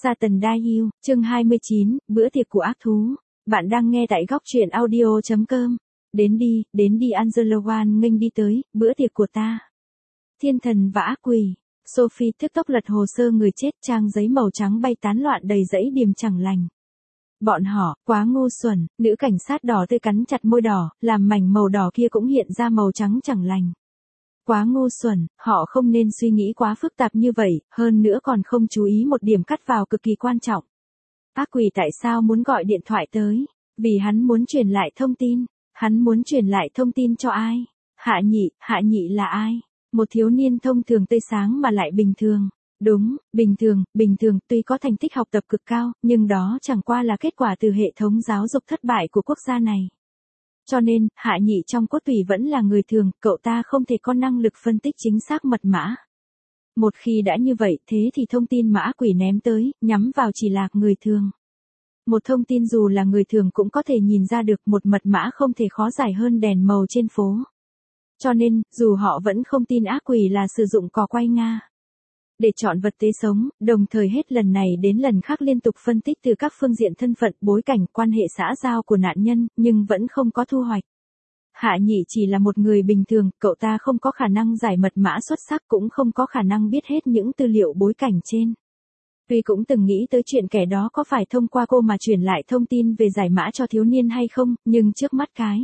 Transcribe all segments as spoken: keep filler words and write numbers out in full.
Satan Die You, chương hai mươi chín, bữa tiệc của ác thú. Bạn đang nghe tại góc truyện audio chấm com. Đến đi, đến đi Angela Wan nghênh đi tới, bữa tiệc của ta. Thiên thần và ác quỷ. Sophie tức tốc lật hồ sơ người chết, trang giấy màu trắng bay tán loạn đầy dãy điểm chẳng lành. Bọn họ, quá ngu xuẩn, nữ cảnh sát đỏ tươi cắn chặt môi đỏ, làm mảnh màu đỏ kia cũng hiện ra màu trắng chẳng lành. Quá ngu xuẩn, họ không nên suy nghĩ quá phức tạp như vậy, hơn nữa còn không chú ý một điểm cắt vào cực kỳ quan trọng. Ác quỷ tại sao muốn gọi điện thoại tới? Vì hắn muốn truyền lại thông tin. Hắn muốn truyền lại thông tin cho ai? Hạ Nhị, Hạ Nhị là ai? Một thiếu niên thông thường tươi sáng mà lại bình thường. Đúng, bình thường, bình thường, tuy có thành tích học tập cực cao, nhưng đó chẳng qua là kết quả từ hệ thống giáo dục thất bại của quốc gia này. Cho nên, Hạ Nhị trong cốt tủy vẫn là người thường, cậu ta không thể có năng lực phân tích chính xác mật mã. Một khi đã như vậy, thế thì thông tin mà ác quỷ ném tới, nhắm vào chỉ là người thường. Một thông tin dù là người thường cũng có thể nhìn ra được, một mật mã không thể khó giải hơn đèn màu trên phố. Cho nên, dù họ vẫn không tin ác quỷ là sử dụng cò quay Nga để chọn vật tế sống, đồng thời hết lần này đến lần khác liên tục phân tích từ các phương diện thân phận, bối cảnh, quan hệ xã giao của nạn nhân, nhưng vẫn không có thu hoạch. Hạ Nhị chỉ là một người bình thường, cậu ta không có khả năng giải mật mã xuất sắc, cũng không có khả năng biết hết những tư liệu bối cảnh trên. Tuy cũng từng nghĩ tới chuyện kẻ đó có phải thông qua cô mà truyền lại thông tin về giải mã cho thiếu niên hay không, nhưng trước mắt cái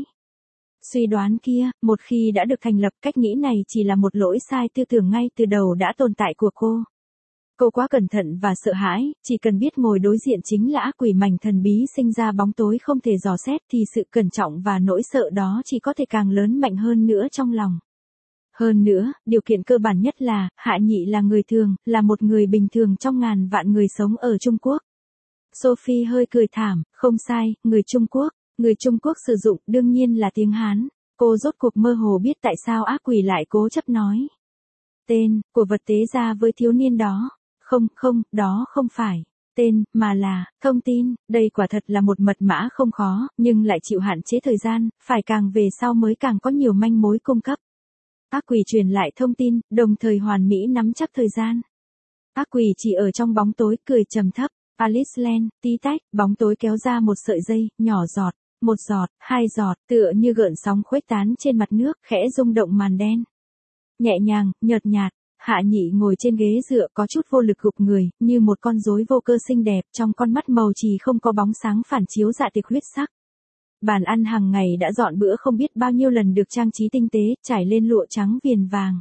suy đoán kia, một khi đã được thành lập, cách nghĩ này chỉ là một lỗi sai tư tưởng ngay từ đầu đã tồn tại của cô. Cô quá cẩn thận và sợ hãi, chỉ cần biết ngồi đối diện chính là ác quỷ mảnh thần bí sinh ra bóng tối không thể dò xét thì sự cẩn trọng và nỗi sợ đó chỉ có thể càng lớn mạnh hơn nữa trong lòng. Hơn nữa, điều kiện cơ bản nhất là, Hạ Nhị là người thường, là một người bình thường trong ngàn vạn người sống ở Trung Quốc. Sophie hơi cười thảm, không sai, người Trung Quốc. Người Trung Quốc sử dụng đương nhiên là tiếng Hán. Cô rốt cuộc mơ hồ biết tại sao ác quỷ lại cố chấp nói tên của vật tế ra với thiếu niên đó. Không, không, đó không phải tên, mà là thông tin. Đây quả thật là một mật mã không khó, nhưng lại chịu hạn chế thời gian, phải càng về sau mới càng có nhiều manh mối cung cấp. Ác quỷ truyền lại thông tin, đồng thời hoàn mỹ nắm chắc thời gian. Ác quỷ chỉ ở trong bóng tối, cười trầm thấp. Alice Land, tí tách, bóng tối kéo ra một sợi dây, nhỏ giọt. Một giọt, hai giọt, tựa như gợn sóng khuếch tán trên mặt nước, khẽ rung động màn đen. Nhẹ nhàng, nhợt nhạt, Hạ Nhị ngồi trên ghế dựa có chút vô lực gục người, như một con rối vô cơ xinh đẹp, trong con mắt màu chì không có bóng sáng phản chiếu dạ tiệc huyết sắc. Bàn ăn hàng ngày đã dọn bữa không biết bao nhiêu lần được trang trí tinh tế, trải lên lụa trắng viền vàng.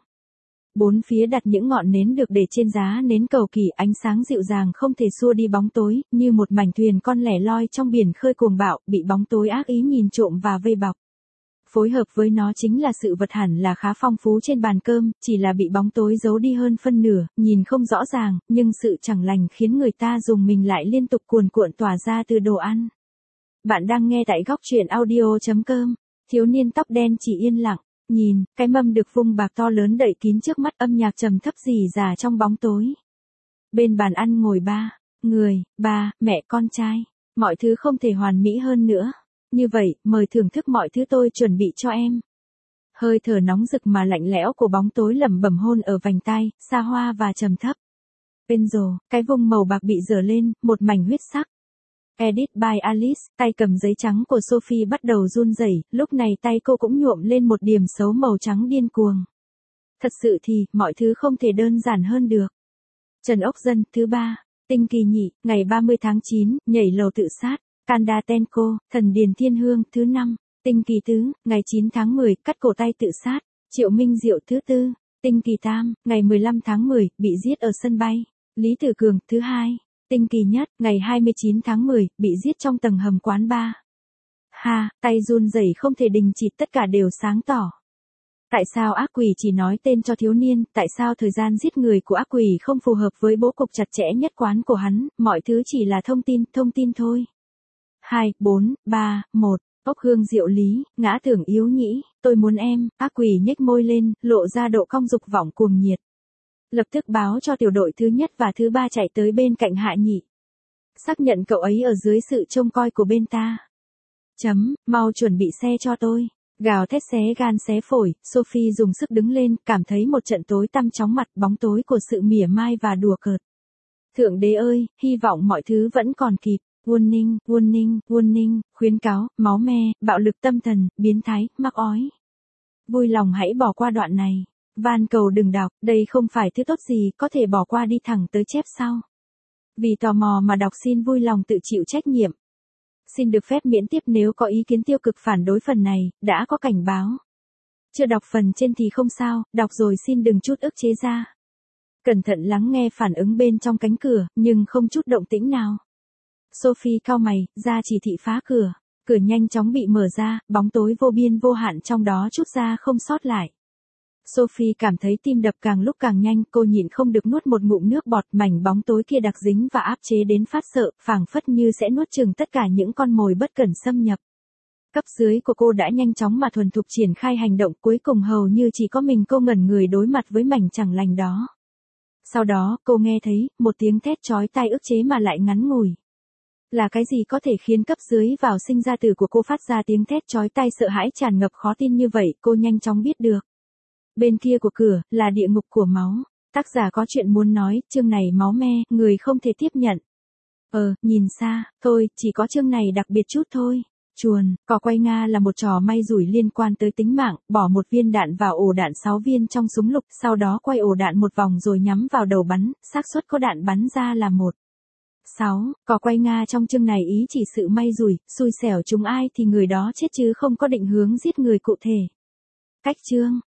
Bốn phía đặt những ngọn nến được để trên giá nến cầu kỳ, ánh sáng dịu dàng không thể xua đi bóng tối, như một mảnh thuyền con lẻ loi trong biển khơi cuồng bạo, bị bóng tối ác ý nhìn trộm và vây bọc. Phối hợp với nó chính là sự vật hẳn là khá phong phú trên bàn cơm, chỉ là bị bóng tối giấu đi hơn phân nửa, nhìn không rõ ràng, nhưng sự chẳng lành khiến người ta dùng mình lại liên tục cuồn cuộn tỏa ra từ đồ ăn. Bạn đang nghe tại góc truyện audio chấm com. Thiếu niên tóc đen chỉ yên lặng. Nhìn, cái mâm được vung bạc to lớn đậy kín trước mắt, âm nhạc trầm thấp rì rà trong bóng tối. Bên bàn ăn ngồi ba người, ba, mẹ con trai. Mọi thứ không thể hoàn mỹ hơn nữa. Như vậy, mời thưởng thức mọi thứ tôi chuẩn bị cho em. Hơi thở nóng rực mà lạnh lẽo của bóng tối lẩm bẩm hôn ở vành tai, xa hoa và trầm thấp. Pencil, cái vung màu bạc bị giở lên, một mảnh huyết sắc. Edit by Alice, tay cầm giấy trắng của Sophie bắt đầu run rẩy, lúc này tay cô cũng nhuộm lên một điểm xấu màu trắng điên cuồng. Thật sự thì, mọi thứ không thể đơn giản hơn được. Trần Ốc Dân, thứ ba, Tinh Kỳ Nhị, ngày ba mươi tháng chín, nhảy lầu tự sát. Kanda Tenko, Thần Điền Thiên Hương, thứ năm, Tinh Kỳ Tứ, ngày chín tháng mười, cắt cổ tay tự sát. Triệu Minh Diệu, thứ tư, Tinh Kỳ Tam, ngày mười lăm tháng mười, bị giết ở sân bay. Lý Tử Cường, thứ hai. Tinh Kỳ Nhất, ngày hai mươi chín tháng mười, bị giết trong tầng hầm quán bar. Ha, tay run rẩy không thể đình chỉ, tất cả đều sáng tỏ. Tại sao ác quỷ chỉ nói tên cho thiếu niên, tại sao thời gian giết người của ác quỷ không phù hợp với bố cục chặt chẽ nhất quán của hắn, mọi thứ chỉ là thông tin, thông tin thôi. hai, bốn, ba, một, ốc hương diệu lý, ngã tưởng yếu nhĩ, tôi muốn em, ác quỷ nhếch môi lên, lộ ra độ cong dục vọng cuồng nhiệt. Lập tức báo cho tiểu đội thứ nhất và thứ ba chạy tới bên cạnh Hạ Nhị. Xác nhận cậu ấy ở dưới sự trông coi của bên ta. Chấm, mau chuẩn bị xe cho tôi. Gào thét xé gan xé phổi, Sophie dùng sức đứng lên, cảm thấy một trận tối tăm chóng mặt, bóng tối của sự mỉa mai và đùa cợt. Thượng đế ơi, hy vọng mọi thứ vẫn còn kịp. Warning, warning, warning, khuyến cáo, máu me, bạo lực tâm thần, biến thái, mắc ói. Vui lòng hãy bỏ qua đoạn này. Van cầu đừng đọc, đây không phải thứ tốt gì, có thể bỏ qua đi thẳng tới chép sau. Vì tò mò mà đọc xin vui lòng tự chịu trách nhiệm. Xin được phép miễn tiếp nếu có ý kiến tiêu cực phản đối phần này, đã có cảnh báo. Chưa đọc phần trên thì không sao, đọc rồi xin đừng chút ức chế ra. Cẩn thận lắng nghe phản ứng bên trong cánh cửa, nhưng không chút động tĩnh nào. Sophie cau mày, ra chỉ thị phá cửa. Cửa nhanh chóng bị mở ra, bóng tối vô biên vô hạn trong đó chút ra không sót lại. Sophie cảm thấy tim đập càng lúc càng nhanh, cô nhịn không được nuốt một ngụm nước bọt, mảnh bóng tối kia đặc dính và áp chế đến phát sợ, phảng phất như sẽ nuốt chửng tất cả những con mồi bất cẩn xâm nhập. Cấp dưới của cô đã nhanh chóng mà thuần thục triển khai hành động, cuối cùng hầu như chỉ có mình cô ngẩn người đối mặt với mảnh chẳng lành đó. Sau đó, cô nghe thấy, một tiếng thét chói tai ức chế mà lại ngắn ngủi. Là cái gì có thể khiến cấp dưới vào sinh ra tử của cô phát ra tiếng thét chói tai sợ hãi tràn ngập khó tin như vậy, cô nhanh chóng biết được. Bên kia của cửa, là địa ngục của máu. Tác giả có chuyện muốn nói, chương này máu me, người không thể tiếp nhận. Ờ, nhìn xa, thôi, chỉ có chương này đặc biệt chút thôi. Chuồn, cò quay Nga là một trò may rủi liên quan tới tính mạng, bỏ một viên đạn vào ổ đạn sáu viên trong súng lục, sau đó quay ổ đạn một vòng rồi nhắm vào đầu bắn, xác suất có đạn bắn ra là một. sáu. Cò quay Nga trong chương này ý chỉ sự may rủi, xui xẻo chúng ai thì người đó chết chứ không có định hướng giết người cụ thể. Cách chương.